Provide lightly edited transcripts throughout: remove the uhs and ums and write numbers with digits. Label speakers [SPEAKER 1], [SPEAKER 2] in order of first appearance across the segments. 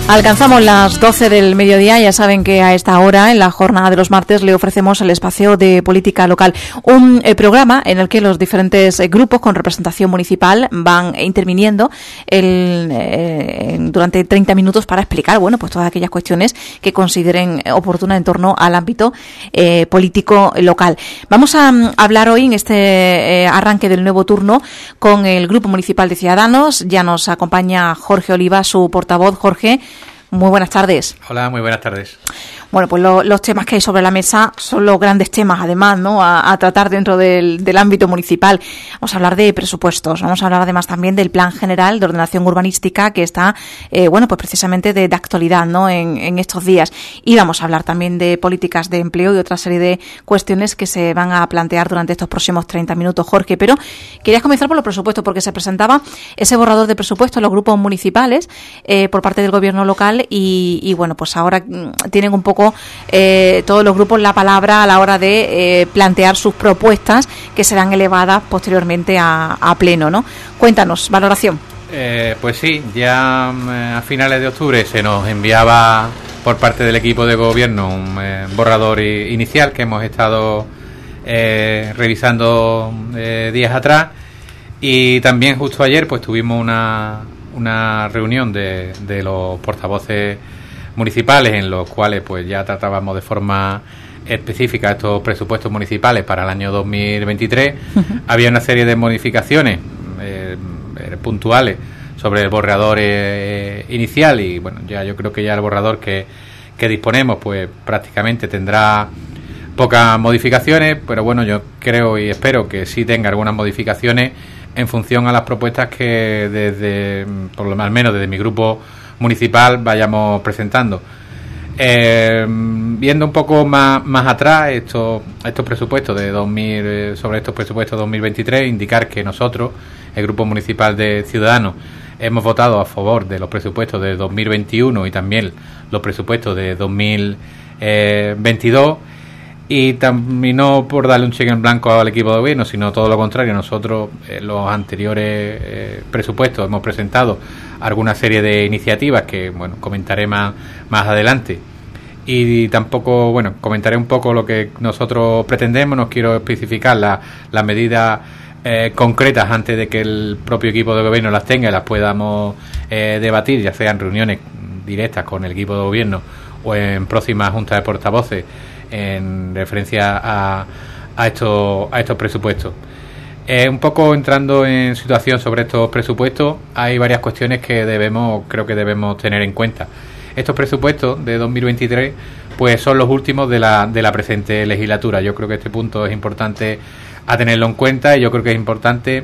[SPEAKER 1] Alcanzamos las 12 del mediodía. Ya saben que a esta hora, en la jornada de los martes, le ofrecemos el espacio de política local, un programa en el que los diferentes grupos con representación municipal van interviniendo durante 30 minutos para explicar, bueno, pues todas aquellas cuestiones que consideren oportunas en torno al ámbito político local. Vamos a hablar hoy en este arranque del nuevo turno con el Grupo Municipal de Ciudadanos. Ya nos acompaña Jorge Oliva, su portavoz. Jorge, muy buenas tardes.
[SPEAKER 2] Hola, muy buenas tardes.
[SPEAKER 1] Bueno, pues los temas que hay sobre la mesa son los grandes temas, además, ¿no?, a tratar dentro del ámbito municipal. Vamos a hablar de presupuestos, vamos a hablar además también del Plan General de Ordenación Urbanística que está, pues precisamente de actualidad, ¿no?, en estos días. Y vamos a hablar también de políticas de empleo y otra serie de cuestiones que se van a plantear durante estos próximos 30 minutos, Jorge. Pero querías comenzar por los presupuestos, porque se presentaba ese borrador de presupuestos a los grupos municipales por parte del gobierno local y bueno, pues ahora tienen un poco todos los grupos la palabra a la hora de plantear sus propuestas que serán elevadas posteriormente a pleno, ¿no? Cuéntanos, valoración.
[SPEAKER 2] Pues sí, ya a finales de octubre se nos enviaba por parte del equipo de gobierno un borrador inicial que hemos estado revisando días atrás, y también justo ayer pues tuvimos una reunión de los portavoces municipales en los cuales pues ya tratábamos de forma específica estos presupuestos municipales para el año 2023. Había una serie de modificaciones puntuales sobre el borrador inicial, y bueno, ya yo creo que ya el borrador que disponemos pues prácticamente tendrá pocas modificaciones, pero bueno, yo creo y espero que sí tenga algunas modificaciones en función a las propuestas que desde, por lo menos desde mi grupo municipal, vayamos presentando. Viendo un poco más atrás estos presupuestos de sobre estos presupuestos 2023, indicar que nosotros, el Grupo Municipal de Ciudadanos, hemos votado a favor de los presupuestos de 2021 y también los presupuestos de 2022, y no por darle un cheque en blanco al equipo de gobierno, sino todo lo contrario. Nosotros los anteriores presupuestos hemos presentado alguna serie de iniciativas que bueno, comentaré más adelante, y tampoco, bueno, comentaré un poco lo que nosotros pretendemos. No quiero especificar las medidas concretas antes de que el propio equipo de gobierno las tenga y las podamos debatir, ya sea en reuniones directas con el equipo de gobierno o en próximas juntas de portavoces en referencia a estos presupuestos. Un poco entrando en situación sobre estos presupuestos, hay varias cuestiones que creo que debemos tener en cuenta. Estos presupuestos de 2023 pues son los últimos de la presente legislatura. Yo creo que este punto es importante a tenerlo en cuenta, y yo creo que es importante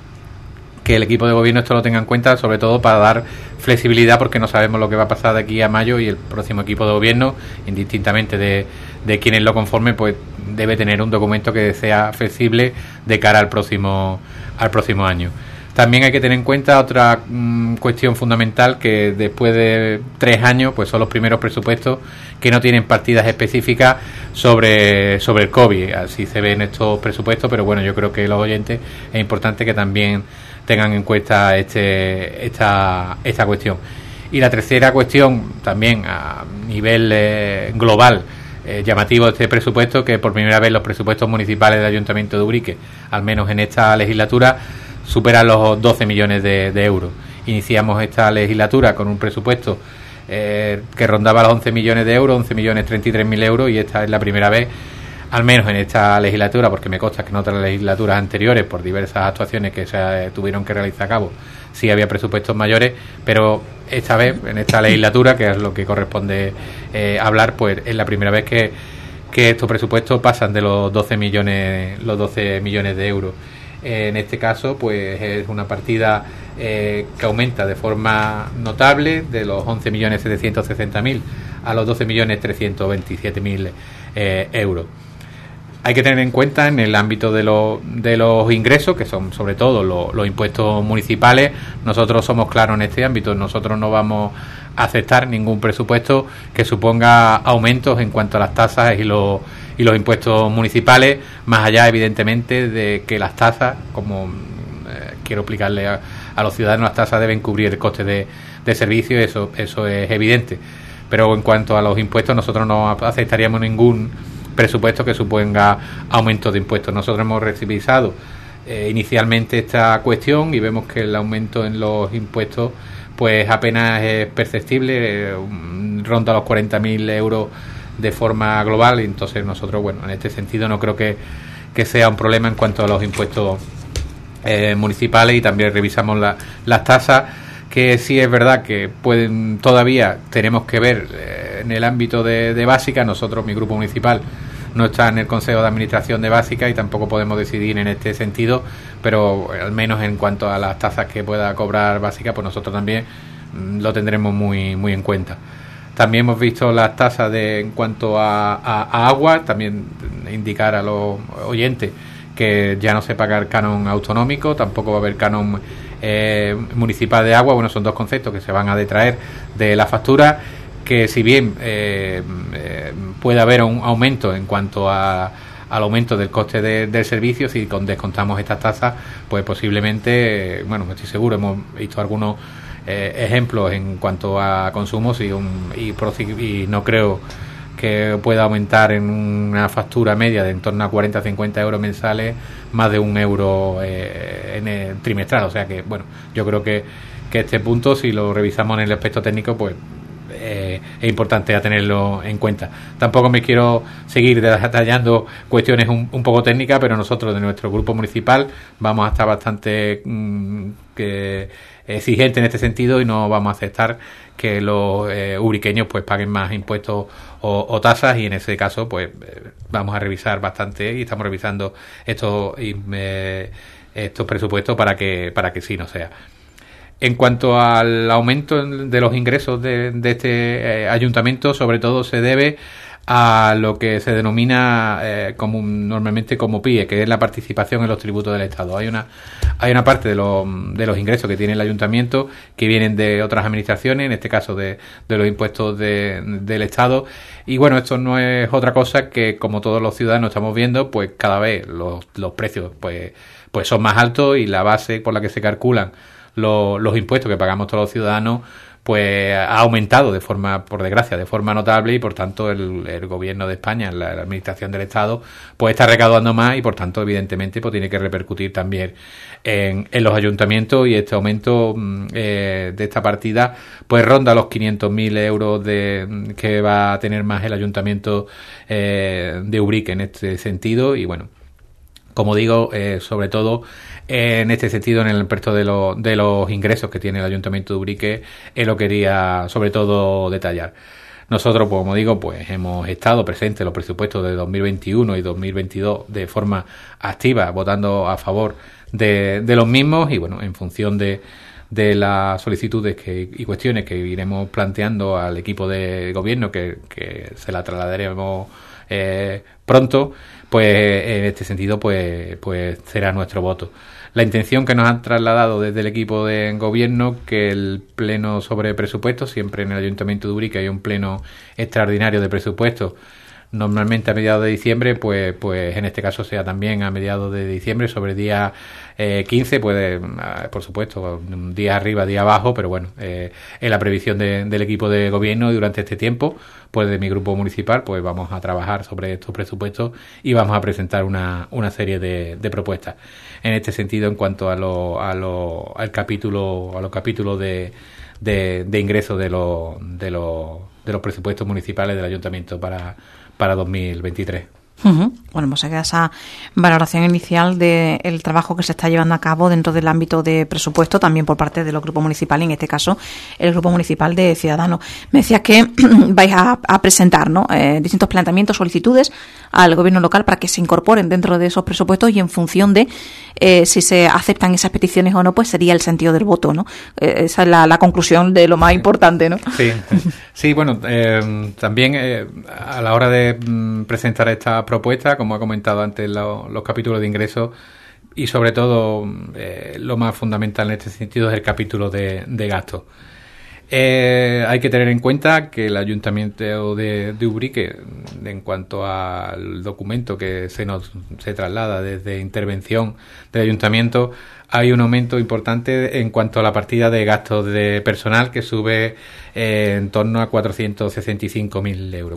[SPEAKER 2] que el equipo de gobierno esto lo tenga en cuenta, sobre todo para dar flexibilidad, porque no sabemos lo que va a pasar de aquí a mayo, y el próximo equipo de gobierno, indistintamente de quienes lo conformen, pues debe tener un documento que sea flexible de cara al próximo año. También hay que tener en cuenta otra cuestión fundamental, que después de 3 años pues son los primeros presupuestos que no tienen partidas específicas sobre el COVID. Así se ven estos presupuestos, pero bueno, yo creo que los oyentes es importante que también tengan en cuenta esta cuestión. Y la tercera cuestión, también a nivel global, llamativo de este presupuesto, que por primera vez los presupuestos municipales del Ayuntamiento de Ubrique, al menos en esta legislatura, superan los 12 millones de euros. Iniciamos esta legislatura con un presupuesto que rondaba los 11 millones de euros, 11.033.000 euros, y esta es la primera vez, al menos en esta legislatura, porque me consta que en otras legislaturas anteriores, por diversas actuaciones que se tuvieron que realizar a cabo, sí había presupuestos mayores, pero esta vez, en esta legislatura, que es lo que corresponde hablar, pues es la primera vez que estos presupuestos pasan de los 12 millones de euros. En este caso, pues es una partida que aumenta de forma notable, de los 11.760.000 a los 12.327.000 euros. Hay que tener en cuenta, en el ámbito de los ingresos, que son sobre todo los impuestos municipales, nosotros somos claros en este ámbito. Nosotros no vamos a aceptar ningún presupuesto que suponga aumentos en cuanto a las tasas y los impuestos municipales, más allá evidentemente de que las tasas, como quiero explicarle a los ciudadanos, las tasas deben cubrir el coste de servicio, eso es evidente. Pero en cuanto a los impuestos, nosotros no aceptaríamos ningún presupuesto que suponga aumento de impuestos. Nosotros hemos revisado inicialmente esta cuestión y vemos que el aumento en los impuestos pues apenas es perceptible, ronda los 40.000 euros de forma global, y entonces nosotros, bueno, en este sentido no creo que sea un problema en cuanto a los impuestos municipales, y también revisamos las tasas, que sí es verdad que todavía tenemos que ver en el ámbito de básica. Nosotros, mi grupo municipal, no está en el Consejo de Administración de Básica y tampoco podemos decidir en este sentido, pero al menos en cuanto a las tasas que pueda cobrar Básica, pues nosotros también lo tendremos muy, muy en cuenta. También hemos visto las tasas en cuanto a agua, también indicar a los oyentes que ya no se paga el canon autonómico, tampoco va a haber canon municipal de agua. Bueno, son dos conceptos que se van a detraer de la factura, que si bien puede haber un aumento en cuanto al aumento del coste del servicio, si descontamos estas tasas, pues posiblemente, bueno, estoy seguro, hemos visto algunos ejemplos en cuanto a consumos y no creo que pueda aumentar en una factura media de en torno a 40-50 euros mensuales más de €1 en el trimestral. O sea que, bueno, yo creo que este punto, si lo revisamos en el aspecto técnico, pues es importante a tenerlo en cuenta. Tampoco me quiero seguir detallando cuestiones un poco técnicas, pero nosotros de nuestro grupo municipal vamos a estar bastante exigentes en este sentido, y no vamos a aceptar que los ubriqueños pues paguen más impuestos o tasas, y en ese caso pues vamos a revisar bastante, y estamos revisando estos presupuestos para que sí no sea. En cuanto al aumento de los ingresos de este ayuntamiento, sobre todo se debe a lo que se denomina normalmente como PIE, que es la participación en los tributos del Estado. Hay una parte de los ingresos que tiene el ayuntamiento que vienen de otras administraciones, en este caso de los impuestos del Estado, y bueno, esto no es otra cosa que, como todos los ciudadanos estamos viendo, pues cada vez los precios pues son más altos, y la base por la que se calculan los impuestos que pagamos todos los ciudadanos pues ha aumentado por desgracia, de forma notable, y por tanto el gobierno de España, la administración del Estado, pues está recaudando más, y por tanto evidentemente pues tiene que repercutir también en los ayuntamientos, y este aumento de esta partida pues ronda los 500.000 euros que va a tener más el ayuntamiento de Ubrique en este sentido. Y bueno, como digo, sobre todo en este sentido, en el aspecto de los ingresos que tiene el Ayuntamiento de Ubrique, lo quería sobre todo detallar. Nosotros, pues, como digo, pues hemos estado presentes en los presupuestos de 2021 y 2022 de forma activa, votando a favor de los mismos, y bueno, en función de las solicitudes y cuestiones que iremos planteando al equipo de gobierno, que se la trasladaremos pronto, pues en este sentido pues será nuestro voto. La intención que nos han trasladado desde el equipo de gobierno, que el pleno sobre presupuestos, siempre en el Ayuntamiento de Ubrique hay un pleno extraordinario de presupuestos, normalmente a mediados de diciembre, pues en este caso sea también a mediados de diciembre, sobre día 15, puede, por supuesto, un día arriba, día abajo, pero bueno, en la previsión del equipo de gobierno, y durante este tiempo, pues de mi grupo municipal, pues vamos a trabajar sobre estos presupuestos y vamos a presentar una serie de propuestas. En este sentido, en cuanto a los capítulos de ingresos de los presupuestos municipales del ayuntamiento para 2023.
[SPEAKER 1] Bueno, pues queda esa valoración inicial del trabajo que se está llevando a cabo dentro del ámbito de presupuesto, también por parte de los grupos municipales, en este caso el Grupo Municipal de Ciudadanos. Me decías que vais a presentar, ¿no?, distintos planteamientos, solicitudes al gobierno local para que se incorporen dentro de esos presupuestos, y en función de si se aceptan esas peticiones o no, pues sería el sentido del voto, ¿no? Esa es la conclusión de lo más importante, ¿no?
[SPEAKER 2] Sí, bueno, también a la hora de presentar esta propuesta, como he comentado antes, los capítulos de ingresos, y sobre todo lo más fundamental en este sentido es el capítulo de gastos. Hay que tener en cuenta que el Ayuntamiento de Ubrique, en cuanto al documento que se traslada desde intervención del Ayuntamiento, hay un aumento importante en cuanto a la partida de gastos de personal, que sube en torno a 465.000 euros,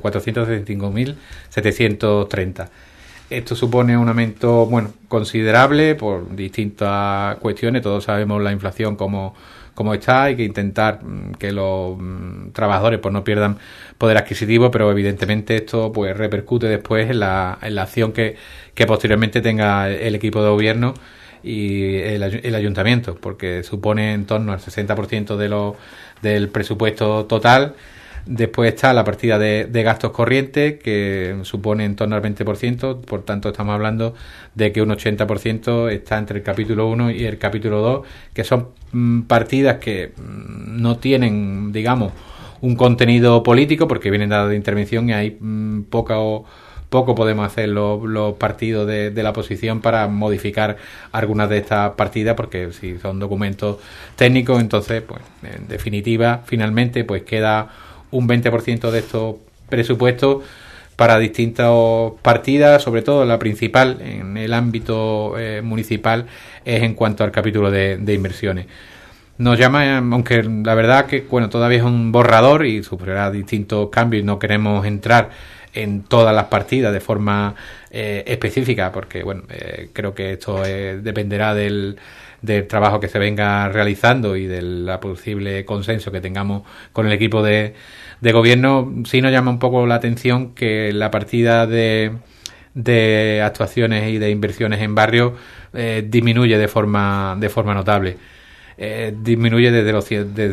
[SPEAKER 2] 465.730. Esto supone un aumento, considerable por distintas cuestiones. Todos sabemos la inflación como está. Hay que intentar que los trabajadores no pierdan poder adquisitivo, pero evidentemente esto pues repercute después en la acción que posteriormente tenga el equipo de gobierno y el ayuntamiento, porque supone en torno al 60% del presupuesto total. Después está la partida de gastos corrientes, que supone en torno al 20%, por tanto estamos hablando de que un 80% está entre el capítulo 1 y el capítulo 2, que son partidas que no tienen, digamos, un contenido político, porque vienen dadas de intervención y hay poco podemos hacer los partidos de la oposición para modificar algunas de estas partidas, porque si son documentos técnicos, entonces, pues, en definitiva, finalmente, pues queda un 20% de estos presupuestos para distintas partidas, sobre todo la principal en el ámbito municipal es en cuanto al capítulo de inversiones. Nos llama, aunque la verdad que todavía es un borrador y sufrirá distintos cambios y no queremos entrar en todas las partidas de forma específica, porque creo que esto dependerá del trabajo que se venga realizando y del posible consenso que tengamos con el equipo de gobierno. Sí nos llama un poco la atención que la partida de actuaciones y de inversiones en barrios disminuye de forma notable. Disminuye desde los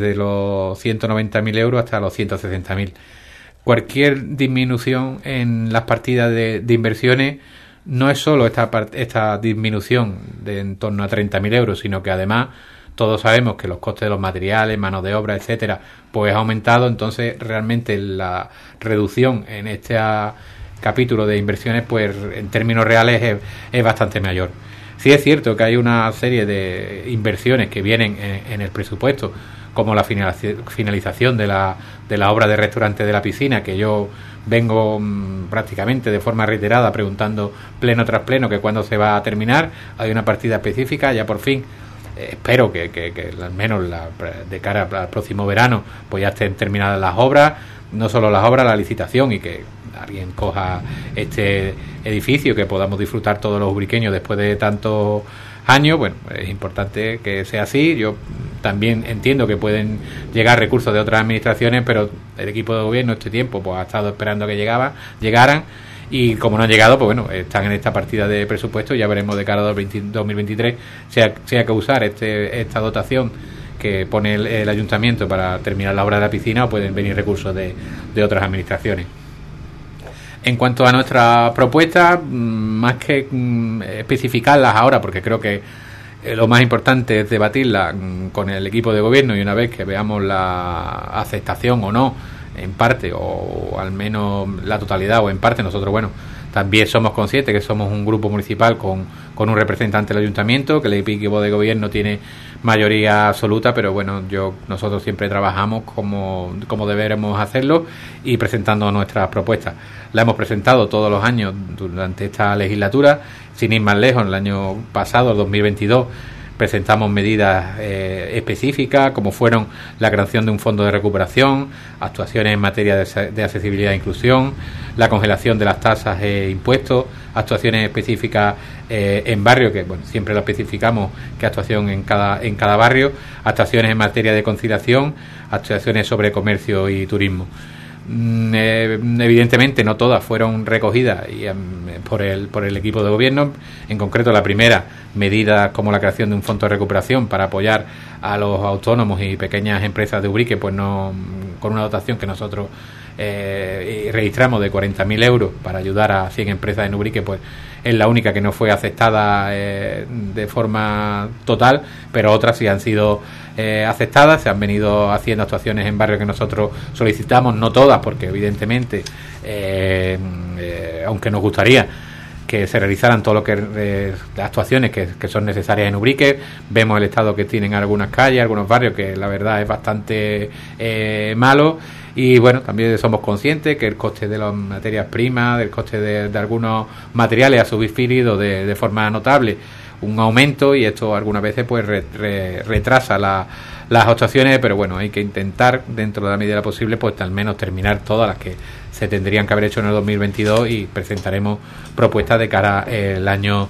[SPEAKER 2] 190.000 euros hasta los 160.000. Cualquier disminución en las partidas de inversiones no es solo esta disminución de en torno a 30.000 euros, sino que además todos sabemos que los costes de los materiales, mano de obra, etcétera, pues ha aumentado. Entonces realmente la reducción en este capítulo de inversiones, pues en términos reales es bastante mayor. Sí es cierto que hay una serie de inversiones que vienen en el presupuesto, como la finalización de la obra de restaurante de la piscina, que yo vengo prácticamente de forma reiterada preguntando pleno tras pleno que cuándo se va a terminar. Hay una partida específica, ya por fin espero que al menos de cara al próximo verano pues ya estén terminadas las obras, no solo las obras, la licitación, y que alguien coja este edificio, que podamos disfrutar todos los ubriqueños después de tantos años. Es importante que sea así. Yo también entiendo que pueden llegar recursos de otras administraciones, pero el equipo de gobierno este tiempo pues ha estado esperando que llegaran, y como no han llegado, pues están en esta partida de presupuesto. Ya veremos de cara a 2023 si hay que usar esta dotación que pone el ayuntamiento para terminar la obra de la piscina, o pueden venir recursos de otras administraciones. En cuanto a nuestra propuesta, más que especificarlas ahora, porque creo que lo más importante es debatirla con el equipo de gobierno, y una vez que veamos la aceptación o no, en parte, o al menos la totalidad o en parte, nosotros también somos conscientes que somos un grupo municipal con un representante del ayuntamiento, que el equipo de gobierno tiene mayoría absoluta, pero nosotros siempre trabajamos como deberemos hacerlo y presentando nuestras propuestas. La hemos presentado todos los años durante esta legislatura, sin ir más lejos. En el año pasado, el 2022, presentamos medidas específicas, como fueron la creación de un fondo de recuperación, actuaciones en materia de accesibilidad e inclusión, la congelación de las tasas e impuestos, actuaciones específicas en barrio, que siempre lo especificamos, qué actuación en cada barrio, actuaciones en materia de conciliación, actuaciones sobre comercio y turismo. Evidentemente no todas fueron recogidas por el equipo de gobierno. En concreto, la primera, medidas como la creación de un fondo de recuperación para apoyar a los autónomos y pequeñas empresas de Ubrique, pues no, con una dotación que nosotros registramos de 40.000 euros para ayudar a 100 empresas en Ubrique, pues es la única que no fue aceptada de forma total, pero otras sí han sido aceptadas. Se han venido haciendo actuaciones en barrios que nosotros solicitamos, no todas, porque evidentemente aunque nos gustaría que se realizaran todo lo que actuaciones que son necesarias en Ubrique. Vemos el estado que tienen algunas calles, algunos barrios, que la verdad es bastante malo. Y bueno, también somos conscientes que el coste de las materias primas, del coste de algunos materiales ha sufrido de forma notable un aumento, y esto algunas veces pues retrasa las actuaciones, pero bueno, hay que intentar dentro de la medida posible pues al menos terminar todas las que se tendrían que haber hecho en el 2022, y presentaremos propuestas de cara al año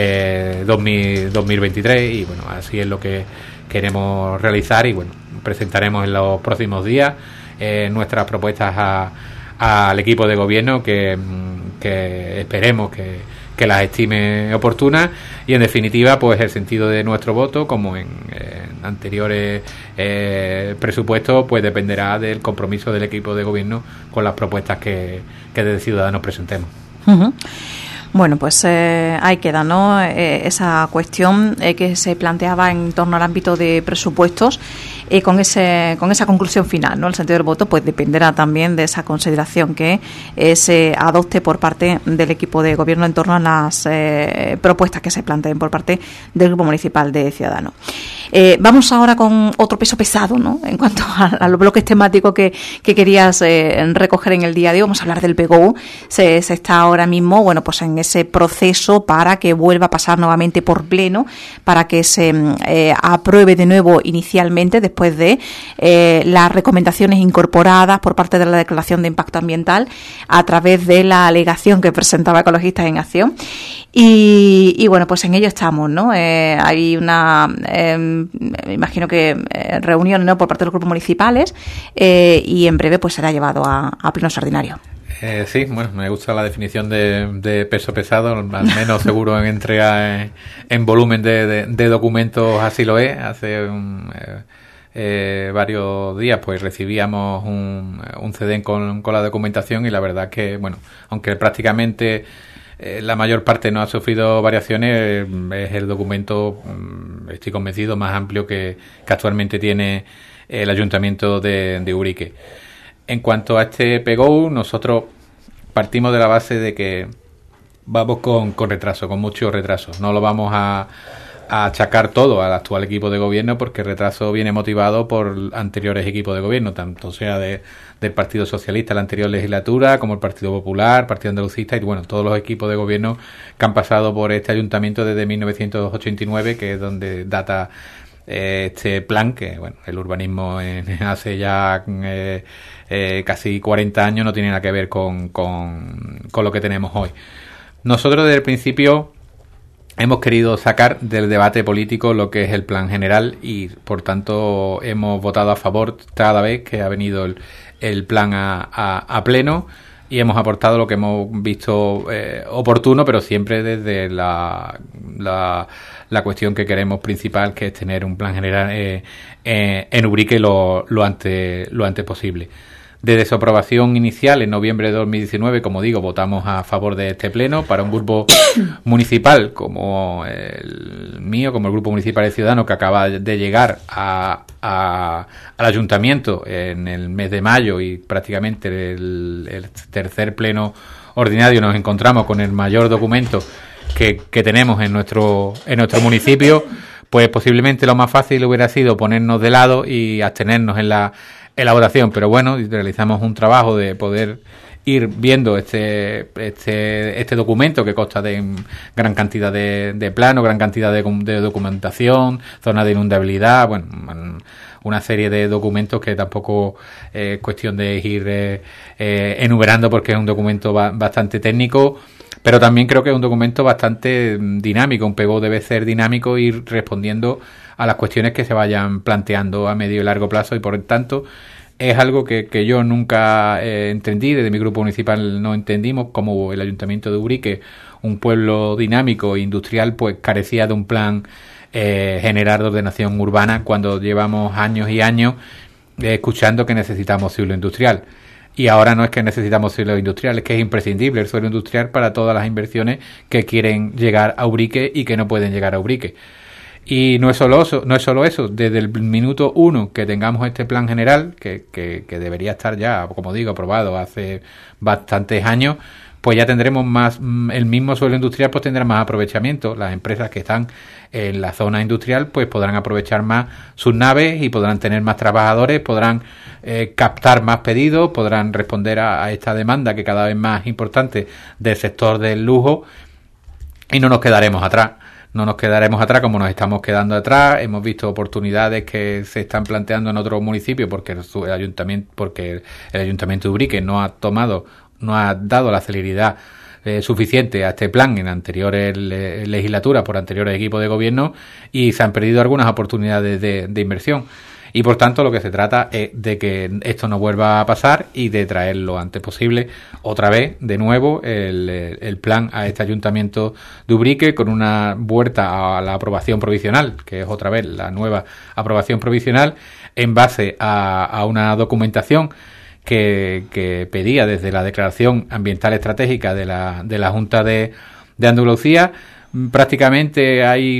[SPEAKER 2] 2023, y bueno, así es lo que queremos realizar, y bueno, presentaremos en los próximos días nuestras propuestas al equipo de gobierno, que esperemos que las estime oportunas, y en definitiva pues el sentido de nuestro voto, como en anteriores presupuestos, pues dependerá del compromiso del equipo de gobierno con las propuestas que desde Ciudadanos presentemos.
[SPEAKER 1] Uh-huh. Bueno, pues ahí queda, ¿no? Esa cuestión que se planteaba en torno al ámbito de presupuestos, con esa conclusión final, ¿no? El sentido del voto pues dependerá también de esa consideración que se adopte por parte del equipo de gobierno en torno a las propuestas que se planteen por parte del Grupo Municipal de Ciudadanos. Vamos ahora con otro peso pesado, ¿no? En cuanto a los bloques temáticos que querías recoger en el día de hoy, vamos a hablar del PGOU. Se está ahora mismo, bueno, pues en ese proceso para que vuelva a pasar nuevamente por pleno, para que se apruebe de nuevo inicialmente, después de las recomendaciones incorporadas por parte de la Declaración de Impacto Ambiental a través de la alegación que presentaba Ecologistas en Acción. Y bueno, pues en ello estamos, ¿no? Hay una, me imagino que reunión, ¿no?, por parte de los grupos municipales, y en breve pues será llevado a pleno extraordinario.
[SPEAKER 2] Sí, bueno, me gusta la definición de peso pesado, al menos seguro en entrega en volumen de documentos así lo es. Hace varios días pues recibíamos un CD con la documentación, y la verdad que, bueno, aunque prácticamente la mayor parte no ha sufrido variaciones, es el documento, estoy convencido, más amplio que actualmente tiene el Ayuntamiento de Ubrique. En cuanto a este PGOU, nosotros partimos de la base de que vamos con retraso, con mucho retraso. No lo vamos a achacar todo al actual equipo de gobierno, porque el retraso viene motivado por anteriores equipos de gobierno, tanto sea del Partido Socialista la anterior legislatura, como el Partido Popular, Partido Andalucista, y bueno, todos los equipos de gobierno que han pasado por este ayuntamiento desde 1989, que es donde data este plan, que bueno, el urbanismo hace ya casi 40 años no tiene nada que ver con lo que tenemos hoy. Nosotros desde el principio hemos querido sacar del debate político lo que es el plan general, y por tanto hemos votado a favor cada vez que ha venido el plan a pleno, y hemos aportado lo que hemos visto oportuno, pero siempre desde la cuestión que queremos principal, que es tener un plan general en Ubrique lo antes posible. Desde su aprobación inicial en noviembre de 2019, como digo, votamos a favor de este pleno. Para un grupo municipal como el mío, como el Grupo Municipal de Ciudadanos, que acaba de llegar al ayuntamiento en el mes de mayo, y prácticamente el tercer pleno ordinario nos encontramos con el mayor documento que tenemos en nuestro municipio, pues posiblemente lo más fácil hubiera sido ponernos de lado y abstenernos en la votación, pero bueno, realizamos un trabajo de poder ir viendo este documento, que consta de gran cantidad de planos, gran cantidad de documentación, zonas de inundabilidad, bueno, una serie de documentos que tampoco es cuestión de ir enumerando, porque es un documento bastante técnico, pero también creo que es un documento bastante dinámico. Un PGOU debe ser dinámico, ir respondiendo a las cuestiones que se vayan planteando a medio y largo plazo, y por tanto es algo que yo nunca entendí, desde mi grupo municipal no entendimos, como el Ayuntamiento de Ubrique, un pueblo dinámico e industrial, pues carecía de un plan general de ordenación urbana, cuando llevamos años y años escuchando que necesitamos suelo industrial. Y ahora no es que necesitamos suelo industrial, es que es imprescindible el suelo industrial para todas las inversiones que quieren llegar a Ubrique y que no pueden llegar a Ubrique. Y no es solo eso, desde el minuto 1 que tengamos este plan general, que debería estar ya, como digo, aprobado hace bastantes años, pues ya tendremos más, el mismo suelo industrial pues tendrá más aprovechamiento. Las empresas que están en la zona industrial pues podrán aprovechar más sus naves y podrán tener más trabajadores, podrán captar más pedidos, podrán responder a esta demanda que cada vez más importante del sector del lujo, y no nos quedaremos atrás. No nos quedaremos atrás como nos estamos quedando atrás. Hemos visto oportunidades que se están planteando en otros municipios porque el ayuntamiento de Ubrique no ha dado la celeridad suficiente a este plan en anteriores legislaturas por anteriores equipos de gobierno, y se han perdido algunas oportunidades de inversión. Y por tanto lo que se trata es de que esto no vuelva a pasar y de traer lo antes posible otra vez de nuevo el plan a este ayuntamiento de Ubrique, con una vuelta a la aprobación provisional, que es otra vez la nueva aprobación provisional en base a una documentación que pedía desde la declaración ambiental estratégica de la Junta de Andalucía. Prácticamente hay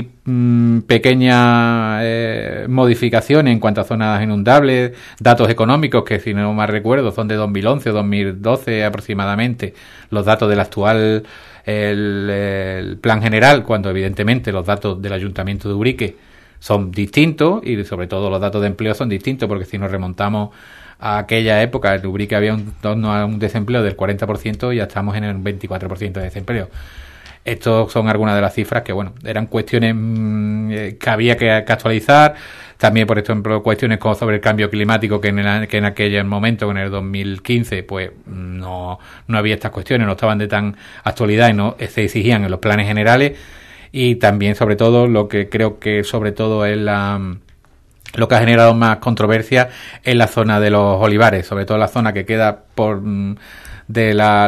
[SPEAKER 2] pequeñas modificaciones en cuanto a zonas inundables, datos económicos que, si no mal recuerdo, son de 2011 o 2012 aproximadamente, los datos del actual el plan general, cuando evidentemente los datos del Ayuntamiento de Ubrique son distintos, y sobre todo los datos de empleo son distintos, porque si nos remontamos a aquella época, en Ubrique había un desempleo del 40% y ya estamos en el 24% de desempleo. Estos son algunas de las cifras que, bueno, eran cuestiones que había que actualizar. También, por ejemplo, cuestiones como sobre el cambio climático, que en aquel momento, en el 2015, pues no había estas cuestiones, no estaban de tan actualidad y no se exigían en los planes generales. Y también, sobre todo, lo que creo que sobre todo es lo que ha generado más controversia es la zona de los olivares, sobre todo la zona que queda de la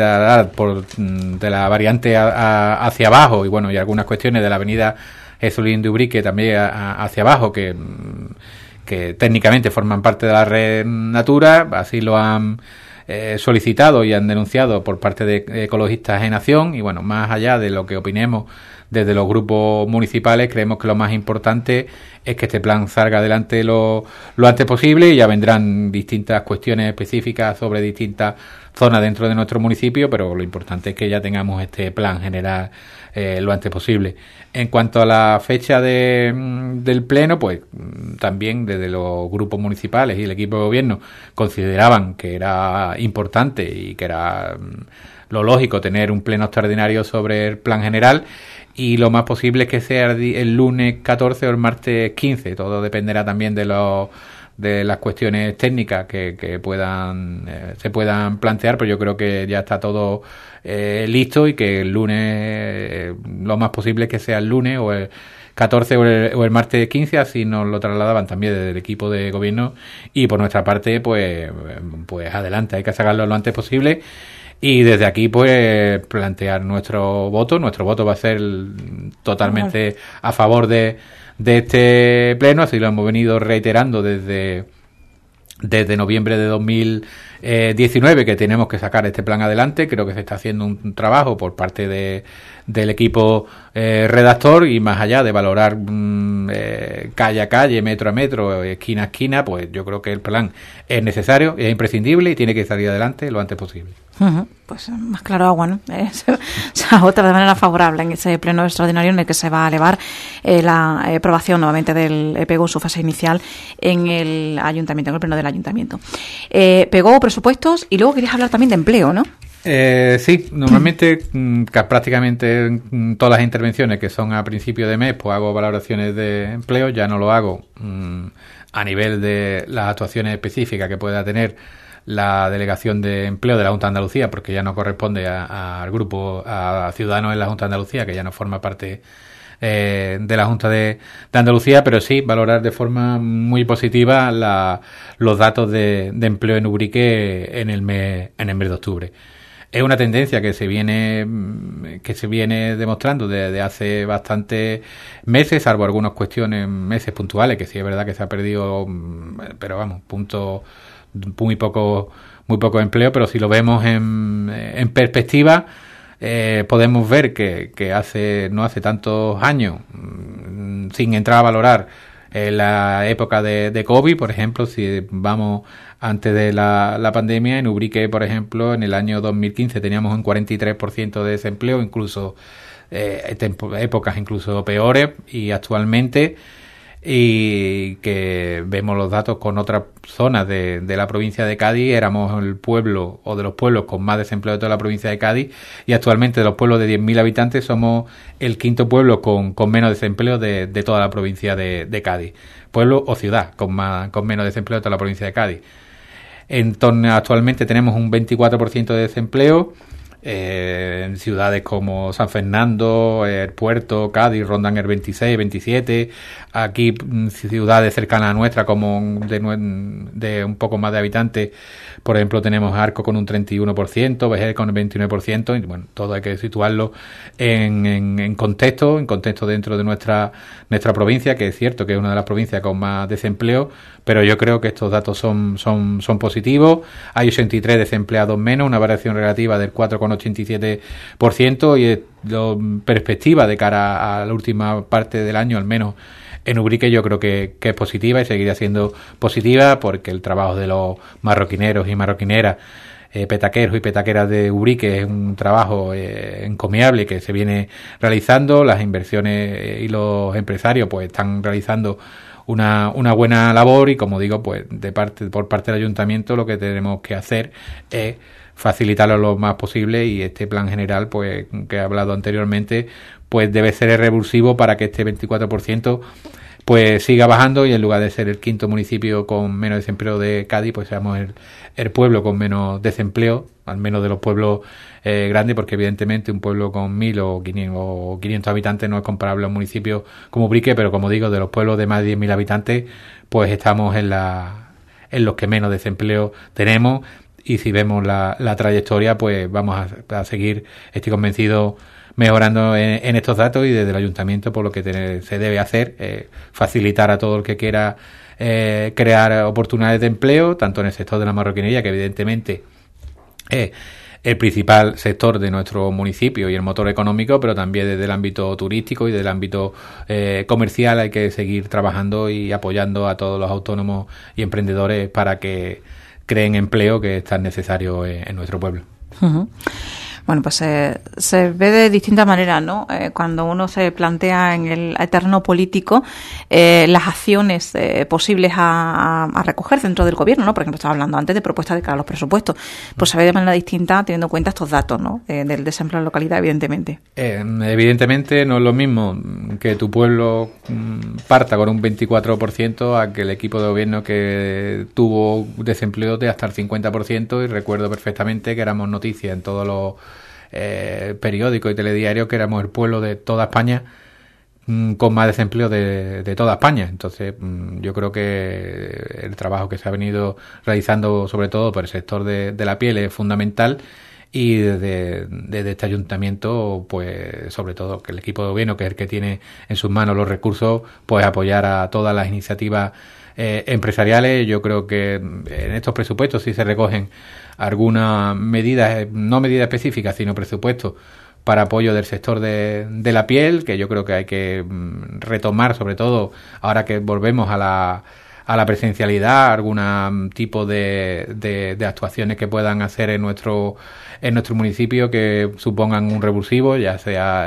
[SPEAKER 2] variante hacia abajo, y bueno, y algunas cuestiones de la avenida Jesulín de Ubrique también hacia abajo, que técnicamente forman parte de la red Natura. Así lo han solicitado y han denunciado por parte de Ecologistas en Acción. Y bueno, más allá de lo que opinemos desde los grupos municipales, creemos que lo más importante es que este plan salga adelante lo antes posible, y ya vendrán distintas cuestiones específicas sobre distintas zonas dentro de nuestro municipio, pero lo importante es que ya tengamos este plan general lo antes posible. En cuanto a la fecha del pleno, pues también desde los grupos municipales y el equipo de gobierno consideraban que era importante y que era lo lógico tener un pleno extraordinario sobre el plan general, y lo más posible es que sea el lunes 14 o el martes 15. Todo dependerá también de las cuestiones técnicas que se puedan plantear, pero yo creo que ya está todo listo, y que el lunes lo más posible es que sea el lunes o el 14 o el martes 15, así nos lo trasladaban también desde el equipo de gobierno, y por nuestra parte pues adelante, hay que sacarlo lo antes posible. Y desde aquí, pues, plantear nuestro voto. Nuestro voto va a ser totalmente a favor de este pleno. Así lo hemos venido reiterando desde noviembre de 2019, que tenemos que sacar este plan adelante. Creo que se está haciendo un trabajo por parte del equipo redactor, y más allá de valorar calle a calle, metro a metro, esquina a esquina, pues yo creo que el plan es necesario, es imprescindible y tiene que salir adelante lo antes posible.
[SPEAKER 1] Pues más claro agua, ¿no? Se vota de manera favorable en ese pleno extraordinario en el que se va a elevar la aprobación nuevamente del PEGO en su fase inicial en el ayuntamiento, en el pleno del ayuntamiento. PEGO, presupuestos, y luego querías hablar también de empleo, ¿no?
[SPEAKER 2] Sí, normalmente prácticamente en todas las intervenciones que son a principio de mes, pues hago valoraciones de empleo. Ya no lo hago a nivel de las actuaciones específicas que pueda tener la Delegación de Empleo de la Junta de Andalucía, porque ya no corresponde al grupo, a Ciudadanos en la Junta de Andalucía, que ya no forma parte de la Junta de Andalucía, pero sí valorar de forma muy positiva los datos de empleo en Ubrique en el mes de octubre. Es una tendencia que se viene demostrando desde hace bastantes meses, salvo algunas meses puntuales, que sí es verdad que se ha perdido, pero vamos, muy poco empleo. Pero si lo vemos en perspectiva, podemos ver que no hace tantos años, sin entrar a valorar En la época de COVID, por ejemplo, si vamos antes de la pandemia, en Ubrique, por ejemplo, en el año 2015 teníamos un 43% de desempleo, incluso épocas incluso peores, y actualmente, y que vemos los datos con otras zonas de la provincia de Cádiz, éramos el pueblo o de los pueblos con más desempleo de toda la provincia de Cádiz, y actualmente de los pueblos de 10.000 habitantes somos el quinto pueblo con menos desempleo de toda la provincia de Cádiz, pueblo o ciudad con menos desempleo de toda la provincia de Cádiz. Actualmente tenemos un 24% de desempleo. En ciudades como San Fernando, el Puerto, Cádiz rondan el 26, 27. Aquí ciudades cercanas a nuestra como de un poco más de habitantes, por ejemplo tenemos Arco con un 31%, Vejer con el 29%, y bueno, todo hay que situarlo en contexto dentro de nuestra provincia, que es cierto que es una de las provincias con más desempleo, pero yo creo que estos datos son positivos. Hay 83 desempleados menos, una variación relativa del 4,87%, y perspectiva de cara a la última parte del año, al menos en Ubrique, yo creo que es positiva y seguirá siendo positiva, porque el trabajo de los marroquineros y marroquineras, petaqueros y petaqueras de Ubrique, es un trabajo encomiable que se viene realizando. Las inversiones y los empresarios pues están realizando una buena labor, y como digo, pues por parte del ayuntamiento lo que tenemos que hacer es facilitarlo lo más posible, y este plan general, pues que he hablado anteriormente, pues debe ser revulsivo para que este 24% pues siga bajando, y en lugar de ser el quinto municipio con menos desempleo de Cádiz, pues seamos el pueblo con menos desempleo, al menos de los pueblos grandes, porque evidentemente un pueblo con 1.000 o 500 habitantes no es comparable a un municipio como Ubrique, pero como digo, de los pueblos de más de 10.000 habitantes, pues estamos en los que menos desempleo tenemos. Y si vemos la trayectoria, pues vamos a seguir, estoy convencido, mejorando en estos datos, y desde el ayuntamiento, por lo que se debe hacer, facilitar a todo el que quiera crear oportunidades de empleo, tanto en el sector de la marroquinería, que evidentemente es el principal sector de nuestro municipio y el motor económico, pero también desde el ámbito turístico y del ámbito comercial hay que seguir trabajando y apoyando a todos los autónomos y emprendedores para que creen empleo, que es tan necesario en nuestro pueblo.
[SPEAKER 1] Uh-huh. Bueno, pues se ve de distintas maneras, ¿no? Cuando uno se plantea en el terreno político las acciones posibles a recoger dentro del gobierno, ¿no? Por ejemplo, estaba hablando antes de propuestas de cara a los presupuestos. Pues se ve de manera distinta teniendo en cuenta estos datos, ¿no? Del desempleo en la localidad, evidentemente.
[SPEAKER 2] Evidentemente no es lo mismo que tu pueblo parta con un 24% a que el equipo de gobierno que tuvo desempleo de hasta el 50%, y recuerdo perfectamente que éramos noticias en todos los periódicos y telediarios que éramos el pueblo de toda España con más desempleo de toda España. Entonces yo creo que el trabajo que se ha venido realizando, sobre todo por el sector de la piel, es fundamental, y desde este ayuntamiento, pues sobre todo que el equipo de gobierno, que es el que tiene en sus manos los recursos, pues apoyar a todas las iniciativas empresariales. Yo creo que en estos presupuestos sí se recogen algunas medidas, no medidas específicas, sino presupuestos para apoyo del sector de la piel, que yo creo que hay que retomar, sobre todo ahora que volvemos a la presencialidad, algún tipo de actuaciones que puedan hacer en nuestro municipio que supongan un revulsivo, ya sea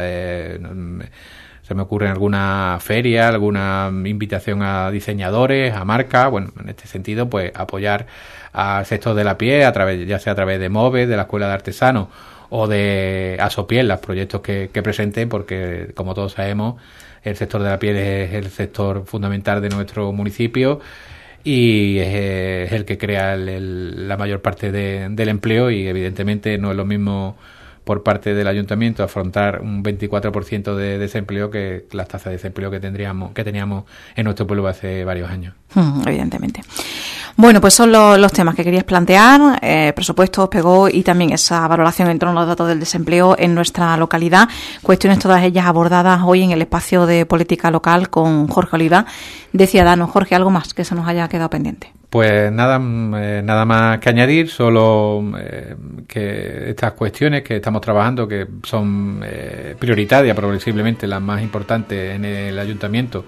[SPEAKER 2] se me ocurre alguna feria, alguna invitación a diseñadores, a marcas. Bueno, en este sentido, pues apoyar al sector de la piel, ya sea a través de MOVE, de la Escuela de Artesanos o de Asopiel, los proyectos que presenten, porque como todos sabemos, el sector de la piel es el sector fundamental de nuestro municipio, y es el que crea la mayor parte del empleo, y evidentemente no es lo mismo por parte del ayuntamiento afrontar un 24% de desempleo que las tasas de desempleo que teníamos en nuestro pueblo hace varios años.
[SPEAKER 1] Evidentemente. Bueno, pues son los temas que querías plantear, presupuestos, PEGO y también esa valoración en torno a los datos del desempleo en nuestra localidad. Cuestiones todas ellas abordadas hoy en el espacio de política local con Jorge Oliva de Ciudadanos. Jorge, ¿algo más que se nos haya quedado pendiente?
[SPEAKER 2] Pues nada más que añadir, solo que estas cuestiones que estamos trabajando, que son prioritarias, probablemente las más importantes en el ayuntamiento,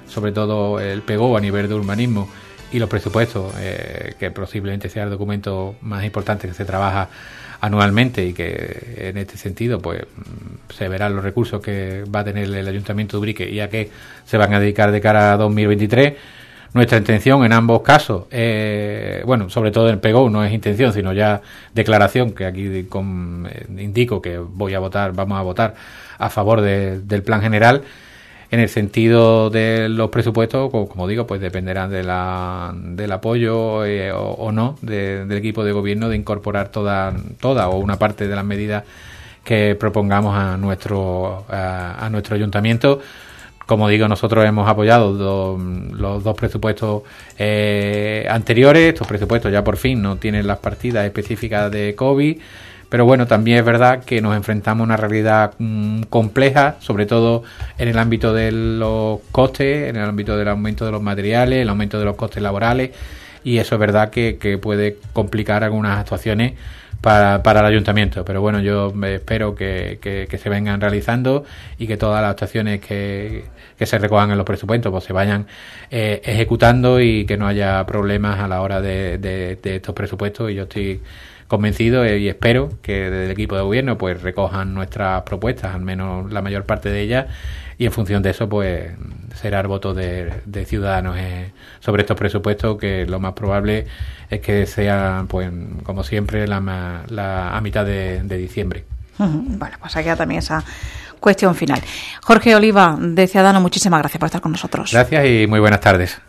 [SPEAKER 2] sobre todo el PGO a nivel de urbanismo y los presupuestos, que posiblemente sea el documento más importante que se trabaja anualmente, y que en este sentido pues se verán los recursos que va a tener el Ayuntamiento de Ubrique y a qué se van a dedicar de cara a 2023. Nuestra intención en ambos casos, bueno, sobre todo en el PGO no es intención, sino ya declaración, que aquí indico que vamos a votar a favor del plan general. En el sentido de los presupuestos, como digo, pues dependerán del apoyo o no del equipo de gobierno de incorporar toda o una parte de las medidas que propongamos a nuestro ayuntamiento. Como digo, nosotros hemos apoyado los dos presupuestos anteriores. Estos presupuestos ya por fin no tienen las partidas específicas de COVID. Pero bueno, también es verdad que nos enfrentamos a una realidad compleja, sobre todo en el ámbito de los costes, en el ámbito del aumento de los materiales, el aumento de los costes laborales, y eso es verdad que puede complicar algunas actuaciones para el ayuntamiento. Pero bueno, yo espero que se vengan realizando y que todas las actuaciones que se recojan en los presupuestos pues se vayan ejecutando, y que no haya problemas a la hora de estos presupuestos. Y yo estoy convencido y espero que desde el equipo de gobierno pues recojan nuestras propuestas, al menos la mayor parte de ellas, y en función de eso pues será el voto de Ciudadanos sobre estos presupuestos, que lo más probable es que sea, pues como siempre, a mitad de diciembre.
[SPEAKER 1] Bueno, pues aquí también esa cuestión final. Jorge Oliva, de Ciudadanos, muchísimas gracias por estar con nosotros.
[SPEAKER 2] Gracias y muy buenas tardes.